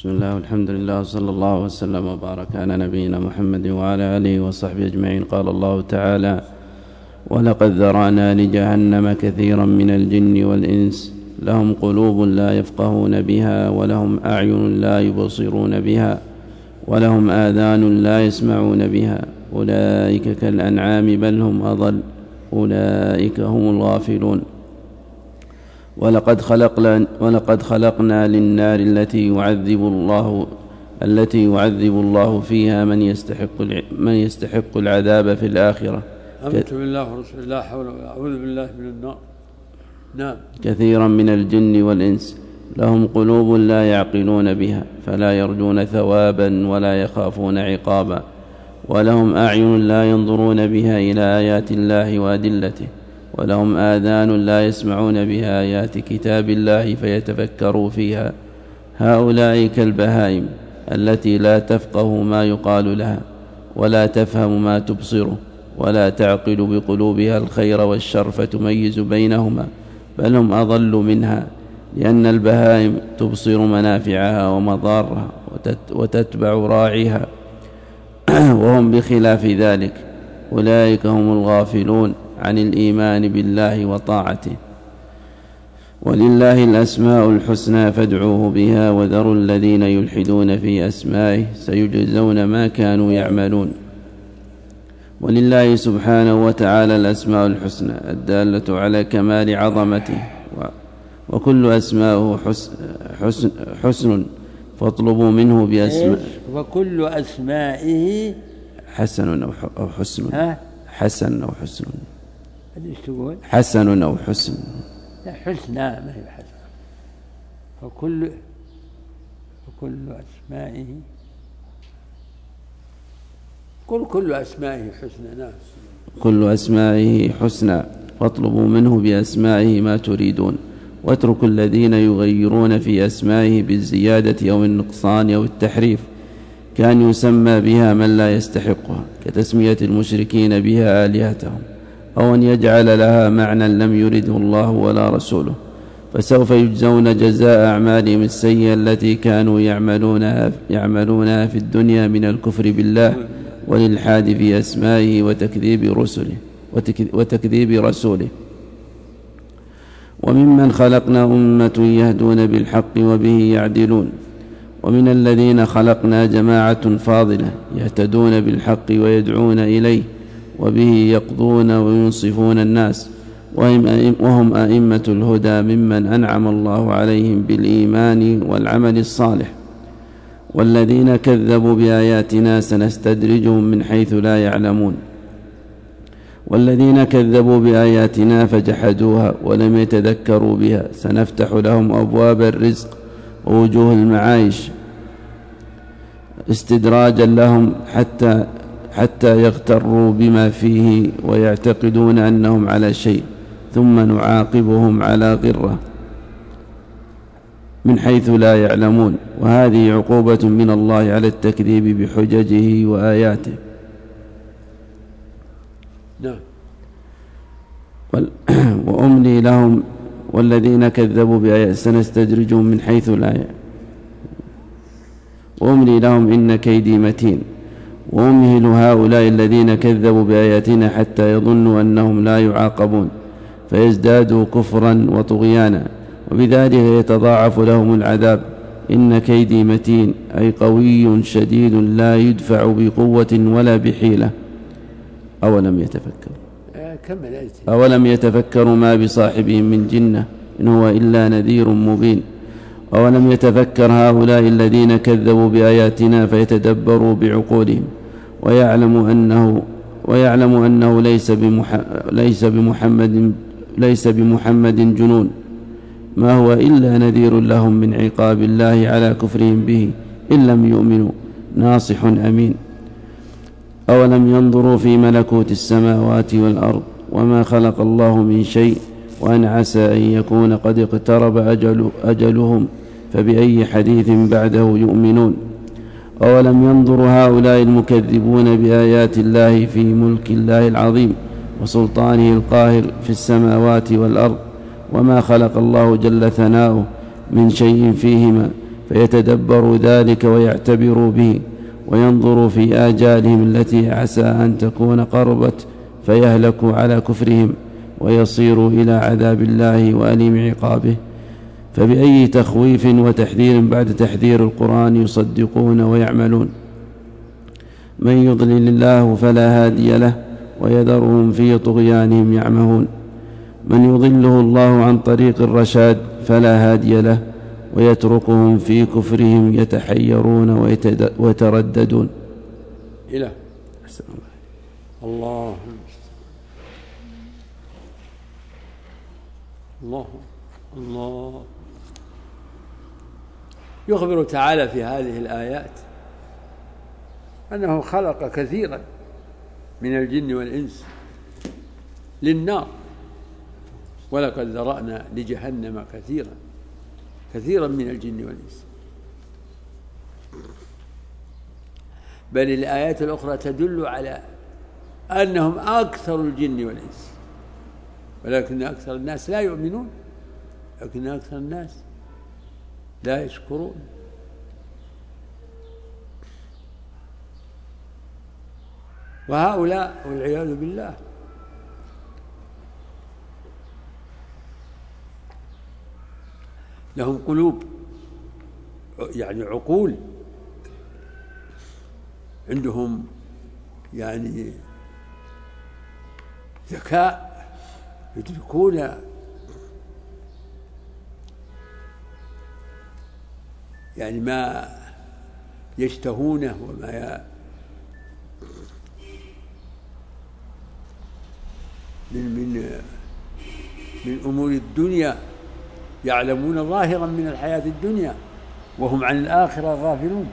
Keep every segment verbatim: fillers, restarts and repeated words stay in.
بسم الله والحمد لله وصلى الله وسلم وبارك على نبينا محمد وعلى آله وصحبه أجمعين. قال الله تعالى: ولقد ذرأنا لجهنم كثيرا من الجن والإنس لهم قلوب لا يفقهون بها ولهم أعين لا يبصرون بها ولهم آذان لا يسمعون بها أولئك كالأنعام بل هم أضل أولئك هم الغافلون. ولقد خلقنا, ولقد خلقنا للنار التي يعذب الله التي يعذب الله فيها من يستحق من يستحق العذاب في الآخرة. آمنت بالله ورسوله لا حول ولا أعوذ بالله من النار. نعم. كثيرا من الجن والإنس لهم قلوب لا يعقلون بها فلا يرجون ثوابا ولا يخافون عقابا ولهم أعين لا ينظرون بها إلى آيات الله وأدلته ولهم آذان لا يسمعون بها آيات كتاب الله فيتفكروا فيها هؤلاء كالبهائم التي لا تفقه ما يقال لها ولا تفهم ما تبصره ولا تعقل بقلوبها الخير والشر فتميز بينهما بل هم أضل منها لأن البهائم تبصر منافعها ومضارها وتتبع راعيها وهم بخلاف ذلك. أولئك هم الغافلون عن الإيمان بالله وطاعته. ولله الأسماء الحسنى فادعوه بها وذروا الذين يلحدون في أسمائه سيجزون ما كانوا يعملون. ولله سبحانه وتعالى الأسماء الحسنى الدالة على كمال عظمته وكل أسماءه حسن, حسن, حسن فاطلبوا منه بأسماء وكل أسمائه حسن أو حسن حسن أو حسن حسن أو حسن لا حسنى ما هي حسن. وكل وكل أسمائه كل كل أسمائه حسنى. نعم. كل أسمائه حسنى فاطلبوا منه بأسمائه ما تريدون واتركوا الذين يغيرون في أسمائه بالزيادة أو النقصان أو التحريف كان يسمى بها من لا يستحقها كتسمية المشركين بها آلهتهم أو أن يجعل لها معنى لم يرده الله ولا رسوله فسوف يجزون جزاء أعمالهم السيئة التي كانوا يعملونها, يعملونها في الدنيا من الكفر بالله والإلحاد في أسمائه وتكذيب رسله وتكذيب رسوله. وممن خلقنا أمة يهدون بالحق وبه يعدلون ومن الذين خلقنا جماعة فاضلة يهتدون بالحق ويدعون إليه وبه يقضون وينصفون الناس وهم أئمة الهدى ممن أنعم الله عليهم بالإيمان والعمل الصالح. والذين كذبوا بآياتنا سنستدرجهم من حيث لا يعلمون. والذين كذبوا بآياتنا فجحدوها ولم يتذكروا بها سنفتح لهم أبواب الرزق ووجوه المعايش استدراجا لهم حتى حتى يغتروا بما فيه ويعتقدون أنهم على شيء ثم نعاقبهم على غرة من حيث لا يعلمون. وهذه عقوبة من الله على التكذيب بحججه وآياته. نعم. وأملي لهم والذين كذبوا بآيات سنستدرجهم من حيث لا يعلمون وأملي لهم إن كيدي متين وأمهل هؤلاء الذين كذبوا بآياتنا حتى يظنوا أنهم لا يعاقبون فيزدادوا كفرا وطغيانا وبذلك يتضاعف لهم العذاب. إن كيدي متين أي قوي شديد لا يدفع بقوة ولا بحيلة. أولم يتفكروا أولم يتفكروا ما بصاحبهم من جنة إن هو إلا نذير مبين. أولم يتفكر هؤلاء الذين كذبوا بآياتنا فيتدبروا بعقولهم ويعلموا أنه ويعلم أنه ليس ليس بمحمد ليس بمحمد جنون ما هو إلا نذير لهم من عقاب الله على كفرهم به إن لم يؤمنوا ناصح أمين. أولم ينظروا في ملكوت السماوات والأرض وما خلق الله من شيء وأن عسى أن يكون قد اقترب أجل أجلهم فبأي حديث بعده يؤمنون. أولم ينظر هؤلاء المكذبون بآيات الله في ملك الله العظيم وسلطانه القاهر في السماوات والأرض وما خلق الله جل ثناؤه من شيء فيهما فيتدبروا ذلك ويعتبروا به وينظروا في آجالهم التي عسى أن تكون قربت فيهلكوا على كفرهم ويصيروا إلى عذاب الله وأليم عقابه. فبأي تخويف وتحذير بعد تحذير القرآن يصدقون ويعملون؟ من يضلل الله فلا هادي له ويذرهم في طغيانهم يعمهون. من يضله الله عن طريق الرشاد فلا هادي له ويتركهم في كفرهم يتحيرون ويترددون. إله الله الله الله. يخبر تعالى في هذه الآيات أنه خلق كثيرا من الجن والإنس للنار، ولقد ذرأنا لجهنم كثيرا كثيرا من الجن والإنس. بل الآيات الأخرى تدل على أنهم أكثر الجن والإنس، ولكن أكثر الناس لا يؤمنون، لكن أكثر الناس لا يشكرون. وهؤلاء والعياذ بالله لهم قلوب، يعني عقول، عندهم يعني ذكاء، يدركون يعني ما يشتهونه وما من من من أمور الدنيا، يعلمون ظاهرا من الحياة الدنيا وهم عن الآخرة غافلون.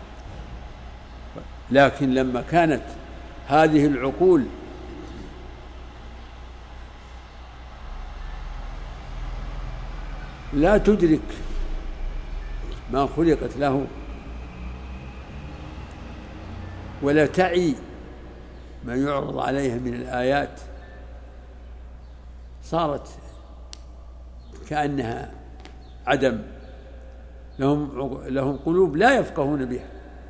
لكن لما كانت هذه العقول لا تدرك ما خلقت له ولا تعي ما يعرض عليها من الآيات، صارت كأنها عدم. لهم لهم قلوب لا يفقهون بها،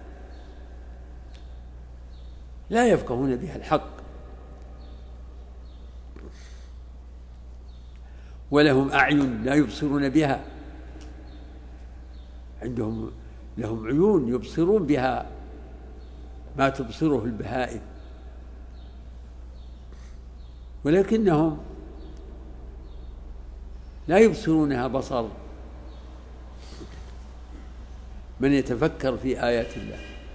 لا يفقهون بها الحق. ولهم أعين لا يبصرون بها، عندهم لهم عيون يبصرون بها ما تبصره البهائم، ولكنهم لا يبصرونها بصر من يتفكر في آيات الله،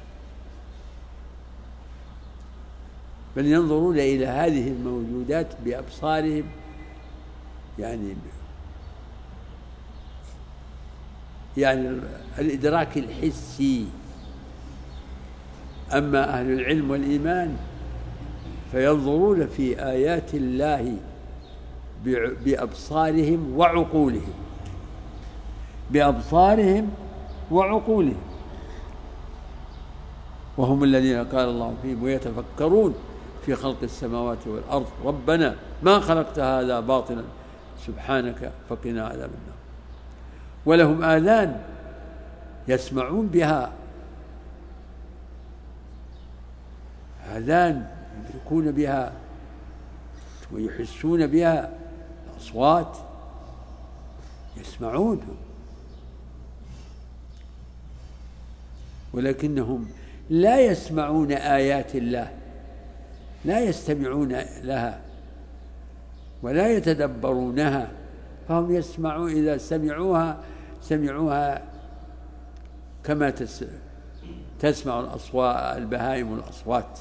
بل ينظرون إلى هذه الموجودات بأبصارهم، يعني يعني الإدراك الحسي. أما أهل العلم والإيمان فينظرون في آيات الله بأبصارهم وعقولهم، بأبصارهم وعقولهم، وهم الذين قال الله فيهم ويتفكرون في خلق السماوات والأرض ربنا ما خلقت هذا باطلا سبحانك فقنا عذاب النار. ولهم آذان يسمعون بها، آذان يدركون بها ويحسون بها الأصوات، يسمعون، ولكنهم لا يسمعون آيات الله، لا يستمعون لها ولا يتدبرونها. فهم يسمعون، إذا سمعوها سمعوها كما تسمع الأصوات البهائم الأصوات.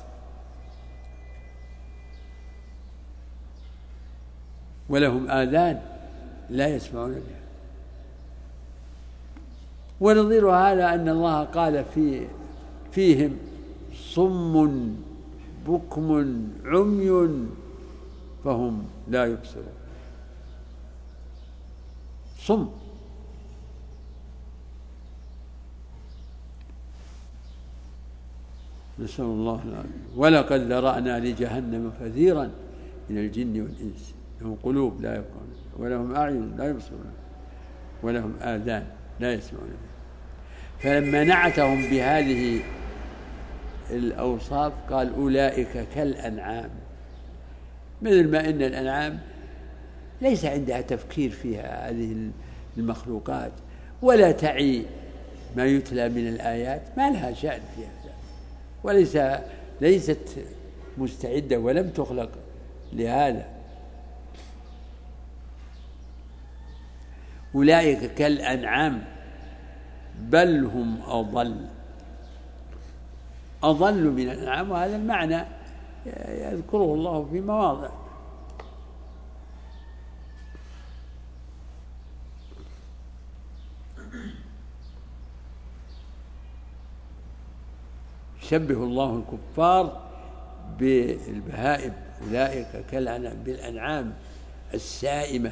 ولهم آذان لا يسمعون بها. ونظير هذا أن الله قال في فيهم صم بكم عمي فهم لا يبصرون. صم، نسأل الله العافية. ولقد ذرأنا لجهنم كثيرا من الجن والإنس لهم قلوب لا يفقهون ولهم أعين لا يبصرون ولهم آذان لا يسمعون بها. فلما نعتهم بهذه الأوصاف قال أولئك كالأنعام، مثل ما إن الأنعام ليس عندها تفكير فيها هذه المخلوقات ولا تعي ما يتلى من الآيات، ما لها شأن في هذا، وليس ليست مستعدة ولم تخلق لهذا. أولئك كالأنعام بل هم أضل، أضل من الأنعام، وهذا المعنى يذكره الله في مواضع. شبه الله الكفار بالبهائم، أولئك كالأنعام، بالأنعام السائمة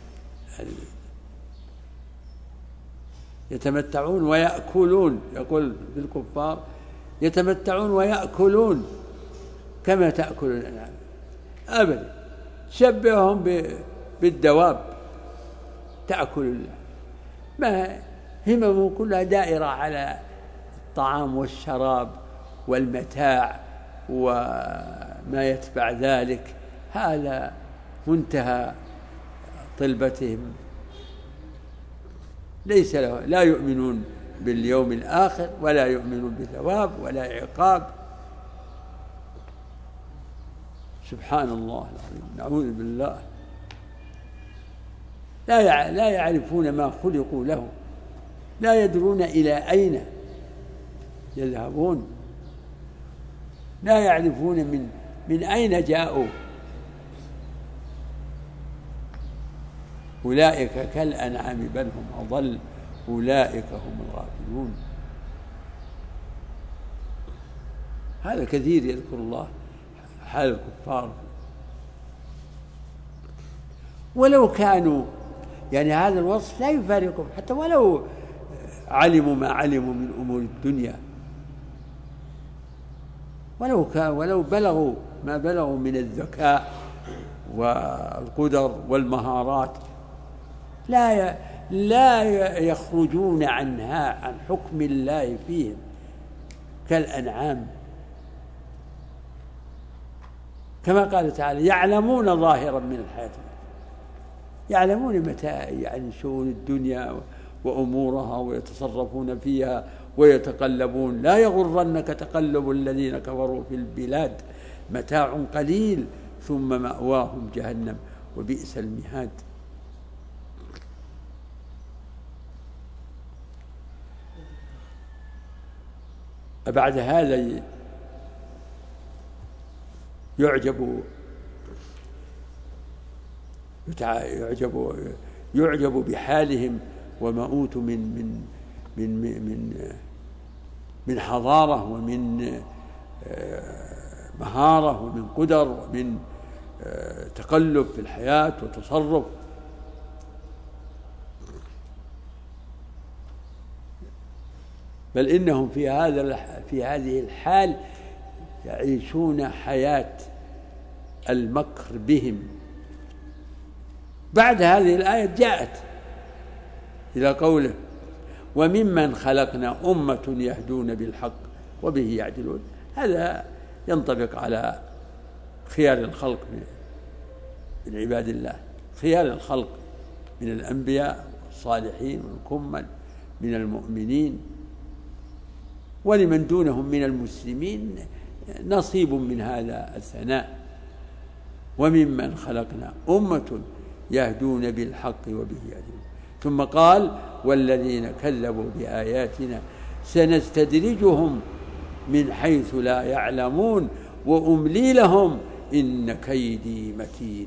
يتمتعون ويأكلون، يقول بالكفار يتمتعون ويأكلون كما تأكل الأنعام، أبدا. شبههم بالدواب تأكل، ما هممهم كلها دائرة على الطعام والشراب والمتاع وما يتبع ذلك، هذا منتهى طلبتهم. ليس له، لا يؤمنون باليوم الآخر ولا يؤمنون بثواب ولا عقاب. سبحان الله العظيم، نعوذ بالله. لا لا يعرفون ما خلقوا له، لا يدرون إلى أين يذهبون، لا يعرفون من من أين جاءوا. أولئك كالأنعام بل هم أضل أولئك هم الغافلون. هذا كثير يذكر الله حال الكفار، ولو كانوا يعني هذا الوصف لا يفارقهم، حتى ولو علموا ما علموا من أمور الدنيا، ولو كان ولو بلغوا ما بلغوا من الذكاء والقدر والمهارات، لا لا يخرجون عنها عن حكم الله فيهم كالأنعام، كما قال تعالى يعلمون ظاهرا من الحياة، يعلمون متى يعني شؤون الدنيا وأمورها ويتصرفون فيها ويتقلبون. لا يغرنك تقلب الذين كفروا في البلاد، متاع قليل ثم مأواهم جهنم وبئس المهاد. بعد هذا يعجب يعجب يعجب بحالهم وما أوتوا من من من من من حضارة ومن مهارة ومن قدر ومن تقلب في الحياة وتصرف. بل إنهم في هذا في هذه الحال يعيشون حياة المكر بهم. بعد هذه الآية جاءت إلى قوله وممن خلقنا أمة يهدون بالحق وبه يعدلون. هذا ينطبق على خيار الخلق من عباد الله، خيار الخلق من الأنبياء والصالحين والكمل من المؤمنين، ولمن دونهم من المسلمين نصيب من هذا الثناء. وممن خلقنا أمة يهدون بالحق وبه يعدلون. ثم قال والذين كذبوا بآياتنا سنستدرجهم من حيث لا يعلمون وأملي لهم إن كيدي متين.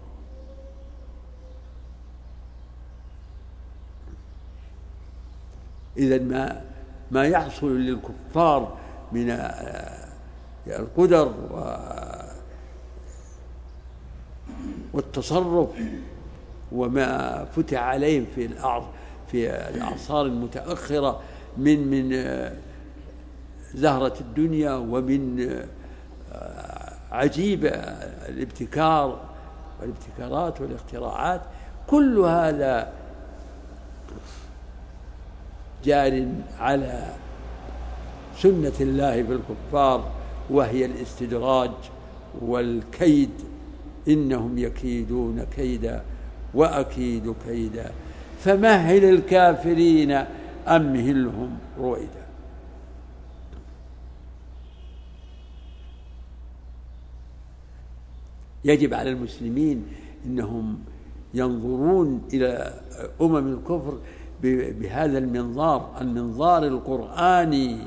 إذن ما ما يحصل للكفار من القدر والتصرف وما فتح عليهم في في الأعصار المتأخرة من من زهرة الدنيا ومن عجيب الابتكار والابتكارات والاختراعات، كل هذا جار على سنة الله بالكفار، وهي الاستدراج والكيد. إنهم يكيدون كيدا وأكيد كيدا فمهل الكافرين أمهلهم رويدا. يجب على المسلمين أنهم ينظرون إلى أمم الكفر بهذا المنظار، المنظار القرآني،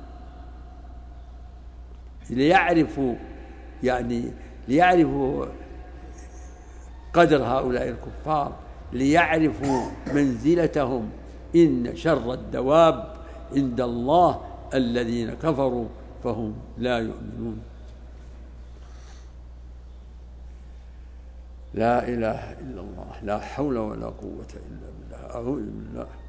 ليعرفوا يعني ليعرفوا قدر هؤلاء الكفار، ليعرفوا منزلتهم. إن شر الدواب عند الله الذين كفروا فهم لا يؤمنون. لا إله إلا الله، لا حول ولا قوة إلا بالله. أعوذ بالله.